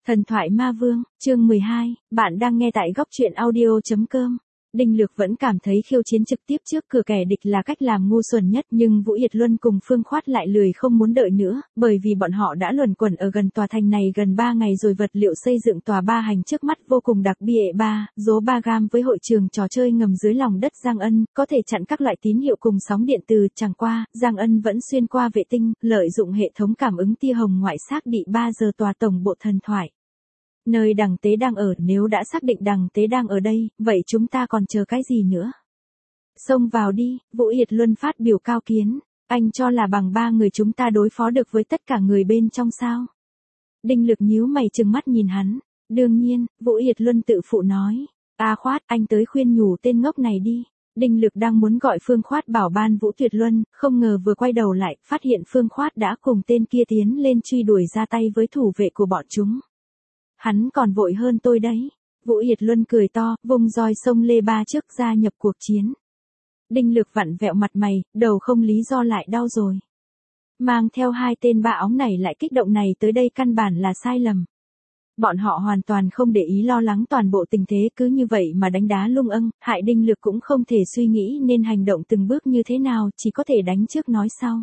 Thần thoại ma vương, chương 12, bạn đang nghe tại góc truyện audio.com. Đinh Lược vẫn cảm thấy khiêu chiến trực tiếp trước cửa kẻ địch là cách làm ngu xuẩn nhất, nhưng Vũ Yệt Luân cùng Phương Khoát lại lười không muốn đợi nữa, bởi vì bọn họ đã luẩn quẩn ở gần tòa thành này gần 3 ngày rồi. Vật liệu xây dựng tòa ba hành trước mắt vô cùng đặc biệt, dố ba gam với hội trường trò chơi ngầm dưới lòng đất Giang Ân, có thể chặn các loại tín hiệu cùng sóng điện từ. Chẳng qua, Giang Ân vẫn xuyên qua vệ tinh, lợi dụng hệ thống cảm ứng tia hồng ngoại xác định 3 giờ tòa tổng bộ thần thoại. Nơi đằng tế đang ở, nếu đã xác định đằng tế đang ở đây, vậy chúng ta còn chờ cái gì nữa? Xông vào đi, Vũ Yệt Luân phát biểu cao kiến, anh cho là bằng 3 người chúng ta đối phó được với tất cả người bên trong sao? Đinh Lực nhíu mày trừng mắt nhìn hắn, đương nhiên, Vũ Yệt Luân tự phụ nói, Khoát, anh tới khuyên nhủ tên ngốc này đi. Đinh Lực đang muốn gọi Phương Khoát bảo ban Vũ Tuyệt Luân, không ngờ vừa quay đầu lại, phát hiện Phương Khoát đã cùng tên kia tiến lên truy đuổi ra tay với thủ vệ của bọn chúng. Hắn còn vội hơn tôi đấy. Vũ Yệt Luân cười to, vung roi xông lê ba trước gia nhập cuộc chiến. Đinh Lực vặn vẹo mặt mày, đầu không lý do lại đau rồi. Mang theo 2 tên ba óng này lại kích động này tới đây căn bản là sai lầm. Bọn họ hoàn toàn không để ý lo lắng toàn bộ tình thế, cứ như vậy mà đánh đá lung âng, hại Đinh Lực cũng không thể suy nghĩ nên hành động từng bước như thế nào, chỉ có thể đánh trước nói sau.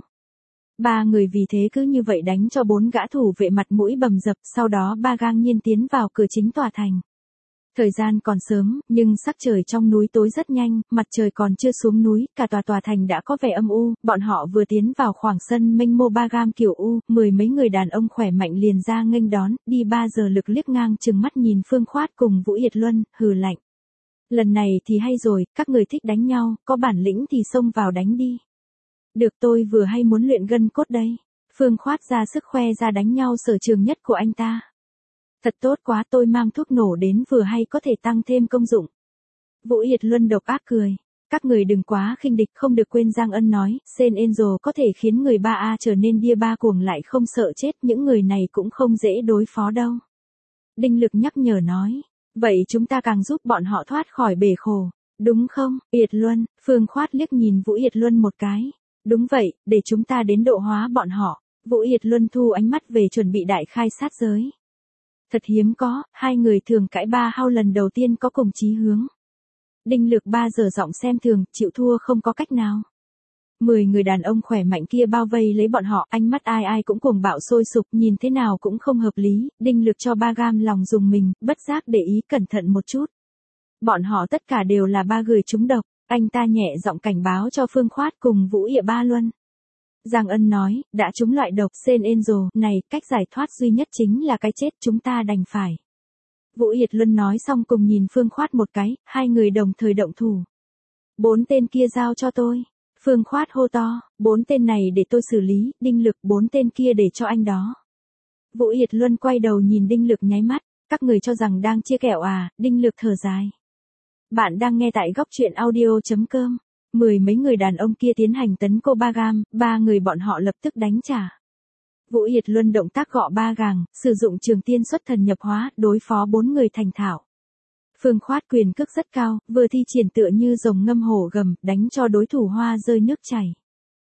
3 người vì thế cứ như vậy đánh cho 4 gã thủ vệ mặt mũi bầm dập, sau đó ba gang nhiên tiến vào cửa chính tòa thành. Thời gian còn sớm, nhưng sắc trời trong núi tối rất nhanh, mặt trời còn chưa xuống núi, cả tòa thành đã có vẻ âm u. Bọn họ vừa tiến vào khoảng sân mênh mô ba gam kiểu U, 10 mấy người đàn ông khỏe mạnh liền ra nghênh đón, đi 3 giờ lực liếc ngang chừng mắt nhìn Phương Khoát cùng Vũ Yệt Luân, hừ lạnh. Lần này thì hay rồi, các người thích đánh nhau, có bản lĩnh thì xông vào đánh đi. Được, tôi vừa hay muốn luyện gân cốt đây. Phương Khoát ra sức khoe ra đánh nhau sở trường nhất của anh ta. Thật tốt quá, tôi mang thuốc nổ đến vừa hay có thể tăng thêm công dụng. Vũ Yệt Luân độc ác cười. Các người đừng quá khinh địch, không được quên Giang Ân nói, Sen Angel có thể khiến người 3A trở nên điên ba cuồng lại không sợ chết, những người này cũng không dễ đối phó đâu. Đinh Lực nhắc nhở nói, vậy chúng ta càng giúp bọn họ thoát khỏi bể khổ, đúng không? Yệt Luân, Phương Khoát liếc nhìn Vũ Yệt Luân một cái. Đúng vậy, để chúng ta đến độ hóa bọn họ. Vũ Yệt Luân thu ánh mắt về chuẩn bị đại khai sát giới. Thật hiếm có, 2 người thường cãi ba hao lần đầu tiên có cùng chí hướng. Đinh Lực 3 giờ giọng xem thường, chịu thua không có cách nào. 10 người đàn ông khỏe mạnh kia bao vây lấy bọn họ, ánh mắt ai ai cũng cuồng bạo sôi sục, nhìn thế nào cũng không hợp lý. Đinh Lực cho ba gam lòng dùng mình, bất giác để ý cẩn thận một chút. Bọn họ tất cả đều là 3 người trúng độc. Anh ta nhẹ giọng cảnh báo cho Phương Khoát cùng Vũ Yệt Luân. Giang Ân nói, đã trúng loại độc Sen Angel này, cách giải thoát duy nhất chính là cái chết, chúng ta đành phải. Vũ Yệt Luân nói xong cùng nhìn Phương Khoát một cái, 2 người đồng thời động thủ. 4 tên kia giao cho tôi. Phương Khoát hô to, 4 tên này để tôi xử lý, Đinh Lực 4 tên kia để cho anh đó. Vũ Yệt Luân quay đầu nhìn Đinh Lực nháy mắt, các người cho rằng đang chia kẹo à? Đinh Lực thở dài. Bạn đang nghe tại góc truyện audio.com. 10 mấy người đàn ông kia tiến hành tấn công ba gam, 3 người bọn họ lập tức đánh trả. Vũ Yệt Luân động tác gọ ba gàng, sử dụng trường tiên xuất thần nhập hóa, đối phó 4 người thành thạo. Phương Khoát quyền cước rất cao, vừa thi triển tựa như rồng ngâm hổ gầm, đánh cho đối thủ hoa rơi nước chảy.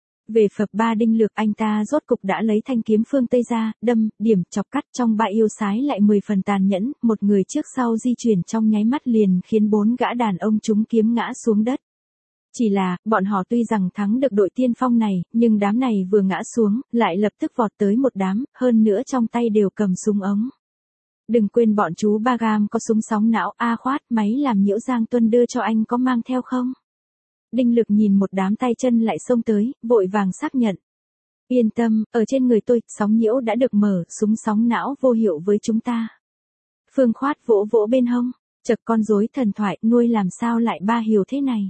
Về phập ba Đinh Lực, anh ta rốt cục đã lấy thanh kiếm phương Tây ra, đâm, điểm, chọc cắt trong bãi yêu sái lại 10 phần tàn nhẫn, một người trước sau di chuyển trong nháy mắt liền khiến 4 gã đàn ông trúng kiếm ngã xuống đất. Chỉ là, bọn họ tuy rằng thắng được đội tiên phong này, nhưng đám này vừa ngã xuống, lại lập tức vọt tới một đám, hơn nữa trong tay đều cầm súng ống. Đừng quên bọn chú ba gam có súng sóng não. Khoát, máy làm nhiễu Giang Tuân đưa cho anh có mang theo không? Đinh Lực nhìn một đám tay chân lại xông tới, vội vàng xác nhận. Yên tâm, ở trên người tôi, sóng nhiễu đã được mở, súng sóng não vô hiệu với chúng ta. Phương Khoát vỗ vỗ bên hông, chật con rối thần thoại, nuôi làm sao lại ba hiểu thế này.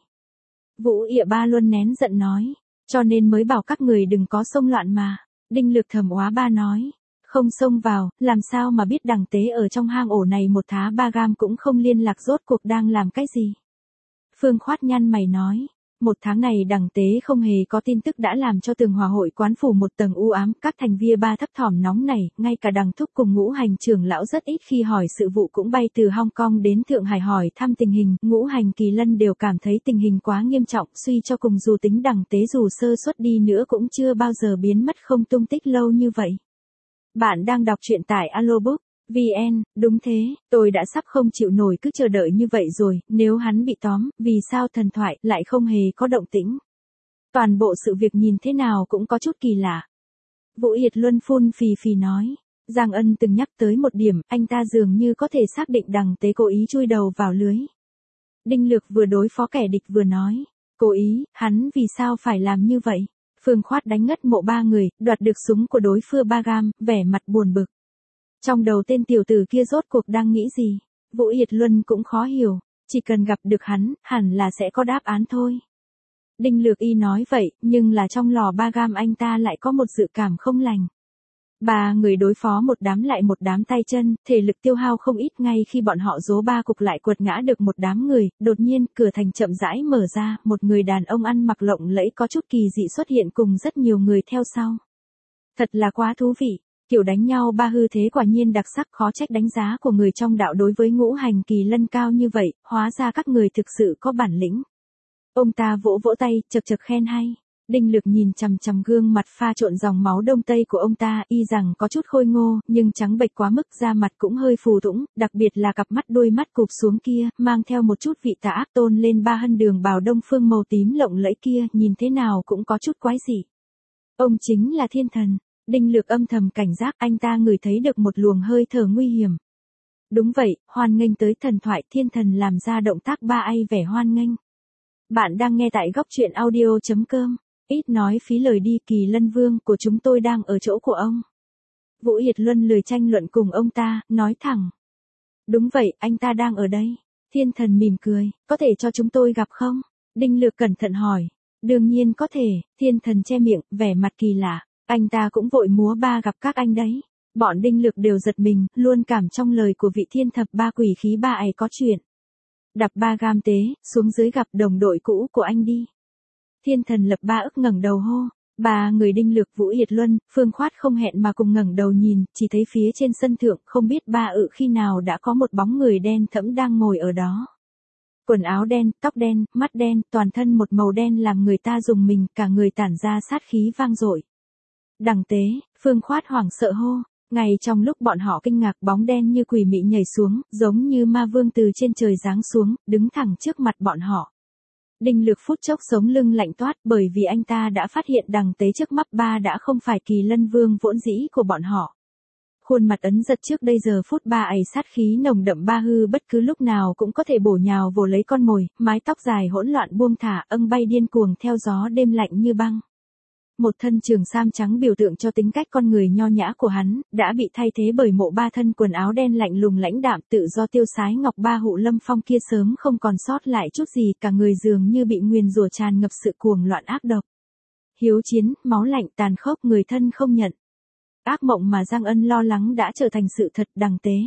Vũ Yệt Luân nén giận nói, cho nên mới bảo các người đừng có xông loạn mà. Đinh Lực thầm oá ba nói, không xông vào, làm sao mà biết đằng tế ở trong hang ổ này một thá ba gam cũng không liên lạc, rốt cuộc đang làm cái gì. Phương Khoát nhăn mày nói, 1 tháng này đằng tế không hề có tin tức đã làm cho Tường Hòa hội quán phủ một tầng u ám, các thành viên ba thấp thỏm nóng này, ngay cả đằng thúc cùng Ngũ Hành trưởng lão rất ít khi hỏi sự vụ cũng bay từ Hong Kong đến Thượng Hải hỏi thăm tình hình, Ngũ Hành Kỳ Lân đều cảm thấy tình hình quá nghiêm trọng, suy cho cùng dù tính đằng tế dù sơ suất đi nữa cũng chưa bao giờ biến mất không tung tích lâu như vậy. Bạn đang đọc truyện tại Alobook. VN, đúng thế, tôi đã sắp không chịu nổi cứ chờ đợi như vậy rồi, nếu hắn bị tóm, vì sao thần thoại lại không hề có động tĩnh. Toàn bộ sự việc nhìn thế nào cũng có chút kỳ lạ. Vũ Yệt Luân phun phì phì nói. Giang Ân từng nhắc tới một điểm, anh ta dường như có thể xác định Đằng Tế cố ý chui đầu vào lưới. Đinh Lược vừa đối phó kẻ địch vừa nói. Cố ý, hắn vì sao phải làm như vậy? Phương Khoát đánh ngất mộ 3 người, đoạt được súng của đối phương Bagam, vẻ mặt buồn bực. Trong đầu tên tiểu tử kia rốt cuộc đang nghĩ gì? Vũ Yệt Luân cũng khó hiểu, chỉ cần gặp được hắn, hẳn là sẽ có đáp án thôi. Đinh Lược Y nói vậy, nhưng là trong lò Bagam anh ta lại có một dự cảm không lành. 3 người đối phó một đám lại một đám tay chân, thể lực tiêu hao không ít. Ngay khi bọn họ dố 3 cục lại quật ngã được một đám người, đột nhiên cửa thành chậm rãi mở ra, một người đàn ông ăn mặc lộng lẫy có chút kỳ dị xuất hiện cùng rất nhiều người theo sau. Thật là quá thú vị, kiểu đánh nhau 3 hư thế quả nhiên đặc sắc, khó trách đánh giá của người trong đạo đối với Ngũ Hành Kỳ Lân cao như vậy, hóa ra các người thực sự có bản lĩnh. Ông ta vỗ vỗ tay, chật chật khen hay. Đinh Lược nhìn chằm chằm gương mặt pha trộn dòng máu đông tây của ông ta, y rằng có chút khôi ngô, nhưng trắng bệch quá mức, da mặt cũng hơi phù thủng, đặc biệt là cặp mắt đôi mắt cụp xuống kia, mang theo một chút vị tà ác tôn lên 3 hân đường bào đông phương màu tím lộng lẫy kia, nhìn thế nào cũng có chút quái dị. Ông chính là thiên thần. Đinh Lược âm thầm cảnh giác, anh ta ngửi thấy được một luồng hơi thở nguy hiểm. Đúng vậy, hoan nghênh tới thần thoại, thiên thần làm ra động tác ba ai vẻ hoan nghênh. Bạn đang nghe tại góc truyện audio.com. Ít nói phí lời đi, Kỳ Lân Vương của chúng tôi đang ở chỗ của ông. Vũ Yệt Luân lười tranh luận cùng ông ta, nói thẳng. Đúng vậy, anh ta đang ở đây. Thiên thần mỉm cười, có thể cho chúng tôi gặp không? Đinh Lược cẩn thận hỏi. Đương nhiên có thể, thiên thần che miệng, vẻ mặt kỳ lạ. Anh ta cũng vội múa ba gặp các anh đấy. Bọn Đinh Lược đều giật mình, luôn cảm trong lời của vị thiên thập ba quỷ khí ba ấy có chuyện. Đập Bagam tế, xuống dưới gặp đồng đội cũ của anh đi. Thiên thần Lập Ba ức ngẩng đầu hô. 3 người Đinh Lược, Vũ Yệt Luân, Phương Khoát không hẹn mà cùng ngẩng đầu nhìn, chỉ thấy phía trên sân thượng không biết khi nào đã có một bóng người đen thẫm đang ngồi ở đó. Quần áo đen, tóc đen, mắt đen, toàn thân một màu đen làm người ta rùng mình, cả người tản ra sát khí vang dội. Đằng Tế, Phương Khoát hoảng sợ hô. Ngay trong lúc bọn họ kinh ngạc, bóng đen như quỷ mị nhảy xuống, giống như ma vương từ trên trời giáng xuống, đứng thẳng trước mặt bọn họ. Đinh Lược phút chốc sống lưng lạnh toát, bởi vì anh ta đã phát hiện Đằng Tế trước mắt đã không phải Kỳ Lân Vương vốn dĩ của bọn họ. Khuôn mặt ấn giật trước đây giờ phút ấy sát khí nồng đậm hư bất cứ lúc nào cũng có thể bổ nhào vồ lấy con mồi, mái tóc dài hỗn loạn buông thả, bay điên cuồng theo gió đêm lạnh như băng. Một thân trường sam trắng biểu tượng cho tính cách con người nho nhã của hắn, đã bị thay thế bởi mộ 3 thân quần áo đen lạnh lùng lãnh đạm tự do tiêu sái ngọc ba hụ lâm phong kia sớm không còn sót lại chút gì, cả người dường như bị nguyền rủa tràn ngập sự cuồng loạn ác độc. Hiếu chiến, máu lạnh tàn khốc, người thân không nhận. Ác mộng mà Giang Ân lo lắng đã trở thành sự thật. Đằng Tế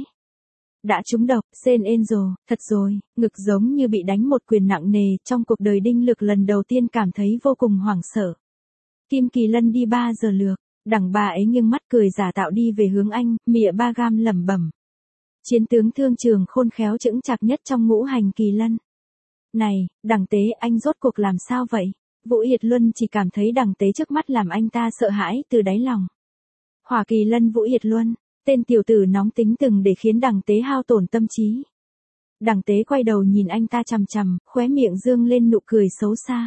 đã trúng độc, Sen Angel, thật rồi, ngực giống như bị đánh một quyền nặng nề, trong cuộc đời Đinh Lược lần đầu tiên cảm thấy vô cùng hoảng sợ. Kim Kỳ Lân đi 3 giờ lược, Đằng Ba ấy nghiêng mắt cười giả tạo đi về hướng anh, mỉa Bagam lẩm bẩm. Chiến tướng thương trường khôn khéo chững chạc nhất trong Ngũ Hành Kỳ Lân. Này, Đằng Tế, anh rốt cuộc làm sao vậy? Vũ Yệt Luân chỉ cảm thấy Đằng Tế trước mắt làm anh ta sợ hãi từ đáy lòng. Hỏa Kỳ Lân Vũ Yệt Luân, tên tiểu tử nóng tính từng để khiến Đằng Tế hao tổn tâm trí. Đằng Tế quay đầu nhìn anh ta chằm chằm, khóe miệng dương lên nụ cười xấu xa.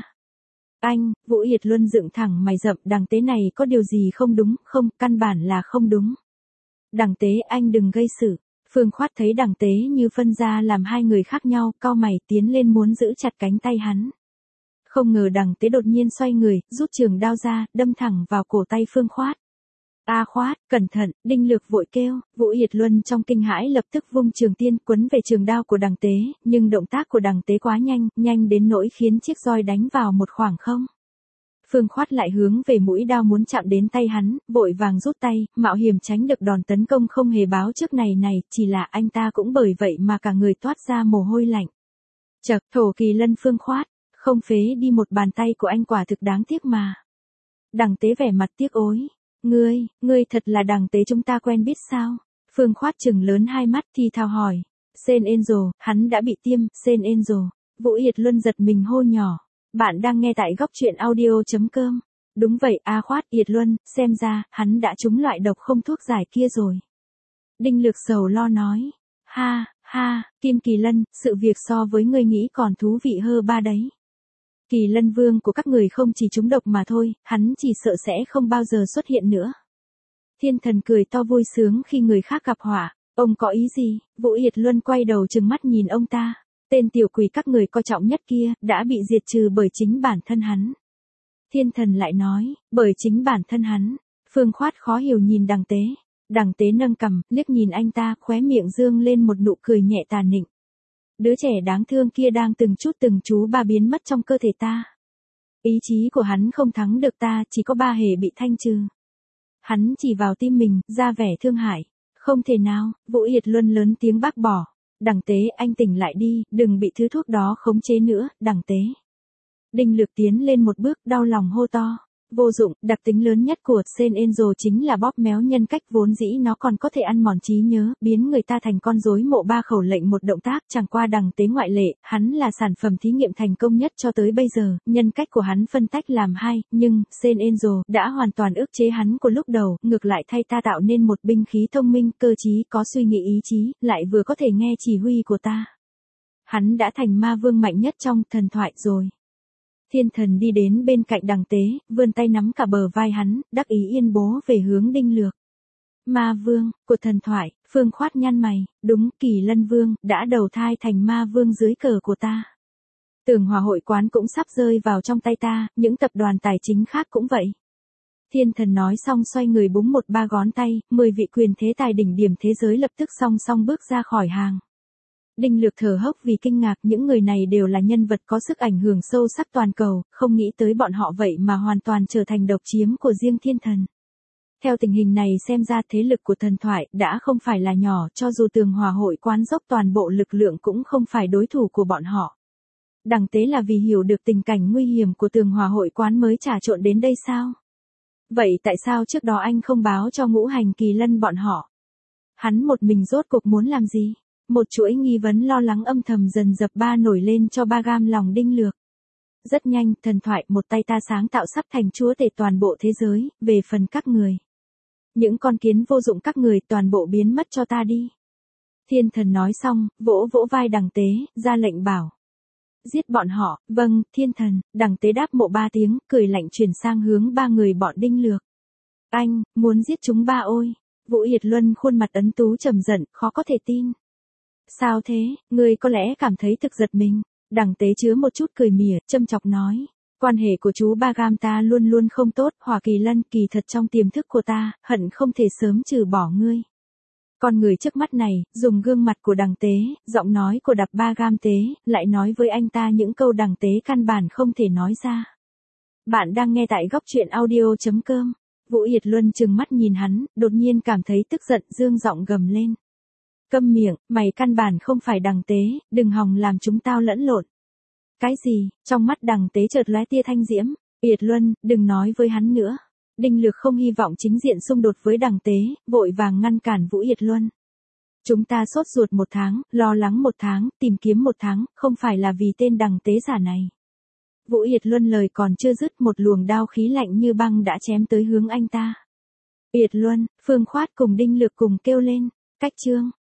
Anh, Vũ Yệt Luân dựng thẳng mày rậm, Đằng Tế này có điều gì không đúng, không, căn bản là không đúng. Đằng Tế, anh đừng gây sự. Phương Khoát thấy Đằng Tế như phân ra làm 2 người khác nhau, cau mày tiến lên muốn giữ chặt cánh tay hắn. Không ngờ Đằng Tế đột nhiên xoay người, rút trường đao ra, đâm thẳng vào cổ tay Phương Khoát. A Khoát, cẩn thận, Đinh Lược vội kêu. Vũ Yệt Luân trong kinh hãi lập tức vung trường tiên quấn về trường đao của Đằng Tế, nhưng động tác của Đằng Tế quá nhanh, nhanh đến nỗi khiến chiếc roi đánh vào một khoảng không. Phương Khoát lại hướng về mũi đao muốn chạm đến tay hắn, vội vàng rút tay, mạo hiểm tránh được đòn tấn công không hề báo trước này, chỉ là anh ta cũng bởi vậy mà cả người toát ra mồ hôi lạnh. Chậc, Thổ Kỳ Lân Phương Khoát, không phế đi một bàn tay của anh quả thực đáng tiếc mà. Đằng Tế vẻ mặt tiếc ối. Ngươi thật là Đằng Tế chúng ta quen biết sao? Phương Khoát trừng lớn hai mắt thì thào hỏi. Sen Angel, hắn đã bị tiêm, Sen Angel. Vũ Yệt Luân giật mình hô nhỏ. Bạn đang nghe tại góc truyện audio.com. Đúng vậy, A Khoát, Yệt Luân, xem ra, hắn đã trúng loại độc không thuốc giải kia rồi. Đinh Lược sầu lo nói. Ha, ha, Kim Kỳ Lân, sự việc so với ngươi nghĩ còn thú vị hơn ba đấy. Kỳ Lân vương của các người không chỉ trúng độc mà thôi, hắn chỉ sợ sẽ không bao giờ xuất hiện nữa. Thiên thần cười to vui sướng khi người khác gặp họa. Ông có ý gì? Vũ Yệt Luân quay đầu trừng mắt nhìn ông ta. Tên tiểu quỷ các người coi trọng nhất kia, đã bị diệt trừ bởi chính bản thân hắn. Thiên thần lại nói, bởi chính bản thân hắn. Phương Khoát khó hiểu nhìn Đằng Tế. Đằng Tế nâng cằm, liếc nhìn anh ta, khóe miệng dương lên một nụ cười nhẹ tà nịnh. Đứa trẻ đáng thương kia đang từng chút từng chú ba biến mất trong cơ thể ta. Ý chí của hắn không thắng được ta, chỉ có ba hề bị thanh trừ. Hắn chỉ vào tim mình, ra vẻ thương hại. Không thể nào, Vũ Yệt Luân lớn tiếng bác bỏ. Đằng Tế, anh tỉnh lại đi, đừng bị thứ thuốc đó khống chế nữa, Đằng Tế. Đinh Lược tiến lên một bước, đau lòng hô to. Vô dụng, đặc tính lớn nhất của Sen Angel chính là bóp méo nhân cách, vốn dĩ nó còn có thể ăn mòn trí nhớ, biến người ta thành con rối mộ ba khẩu lệnh một động tác, chẳng qua Đằng Tế ngoại lệ, hắn là sản phẩm thí nghiệm thành công nhất cho tới bây giờ, nhân cách của hắn phân tách làm hai, nhưng, Sen Angel đã hoàn toàn ức chế hắn của lúc đầu, ngược lại thay ta tạo nên một binh khí thông minh, cơ trí, có suy nghĩ ý chí, lại vừa có thể nghe chỉ huy của ta. Hắn đã thành ma vương mạnh nhất trong thần thoại rồi. Thiên thần đi đến bên cạnh Đằng Tế, vươn tay nắm cả bờ vai hắn, đắc ý yên bố về hướng Đinh Lược. Ma vương, của thần thoại, Phương Khoát nhăn mày, đúng, Kỳ Lân vương, đã đầu thai thành ma vương dưới cờ của ta. Tường Hòa hội quán cũng sắp rơi vào trong tay ta, những tập đoàn tài chính khác cũng vậy. Thiên thần nói xong xoay người búng một ba ngón tay, 10 vị quyền thế tài đỉnh điểm thế giới lập tức song song bước ra khỏi hàng. Đinh Lược thở hốc vì kinh ngạc, những người này đều là nhân vật có sức ảnh hưởng sâu sắc toàn cầu, không nghĩ tới bọn họ vậy mà hoàn toàn trở thành độc chiếm của riêng thiên thần. Theo tình hình này xem ra thế lực của thần thoại đã không phải là nhỏ, cho dù Tường Hòa hội quán dốc toàn bộ lực lượng cũng không phải đối thủ của bọn họ. Đằng Tế là vì hiểu được tình cảnh nguy hiểm của Tường Hòa hội quán mới trà trộn đến đây sao? Vậy tại sao trước đó anh không báo cho Ngũ Hành Kỳ Lân bọn họ? Hắn một mình rốt cuộc muốn làm gì? Một chuỗi nghi vấn lo lắng âm thầm dần dập ba nổi lên cho ba gam lòng Đinh Lược. Rất nhanh, thần thoại một tay ta sáng tạo sắp thành chúa tể toàn bộ thế giới, về phần các người. Những con kiến vô dụng các người toàn bộ biến mất cho ta đi. Thiên thần nói xong, vỗ vỗ vai Đằng Tế, ra lệnh bảo. Giết bọn họ, vâng, thiên thần, Đằng Tế đáp mộ ba tiếng, cười lạnh chuyển sang hướng ba người bọn Đinh Lược. Anh, muốn giết chúng ba ôi. Vũ Yệt Luân khuôn mặt ấn tú trầm giận, khó có thể tin. Sao thế, ngươi có lẽ cảm thấy thực giật mình. Đằng Tế chứa một chút cười mỉa, châm chọc nói. Quan hệ của chú ba gam ta luôn luôn không tốt, Hỏa Kỳ Lân, kỳ thật trong tiềm thức của ta, hận không thể sớm trừ bỏ ngươi. Con người trước mắt này, dùng gương mặt của Đằng Tế, giọng nói của đập ba gam Tế, lại nói với anh ta những câu Đằng Tế căn bản không thể nói ra. Bạn đang nghe tại góc truyện audio.com. Vũ Yệt Luân trừng mắt nhìn hắn, đột nhiên cảm thấy tức giận, dương giọng gầm lên. Câm miệng, mày căn bản không phải Đằng Tế, đừng hòng làm chúng tao lẫn lộn. Cái gì? Trong mắt Đằng Tế chợt lóe tia thanh diễm. Yệt Luân, đừng nói với hắn nữa. Đinh Lược không hy vọng chính diện xung đột với Đằng Tế, vội vàng ngăn cản Vũ Yệt Luân. Chúng ta sốt ruột 1 tháng, lo lắng 1 tháng, tìm kiếm 1 tháng, không phải là vì tên Đằng Tế giả này. Vũ Yệt Luân lời còn chưa dứt, một luồng đao khí lạnh như băng đã chém tới hướng anh ta. Yệt Luân, Phương Khoát cùng Đinh Lược cùng kêu lên. Cách chương.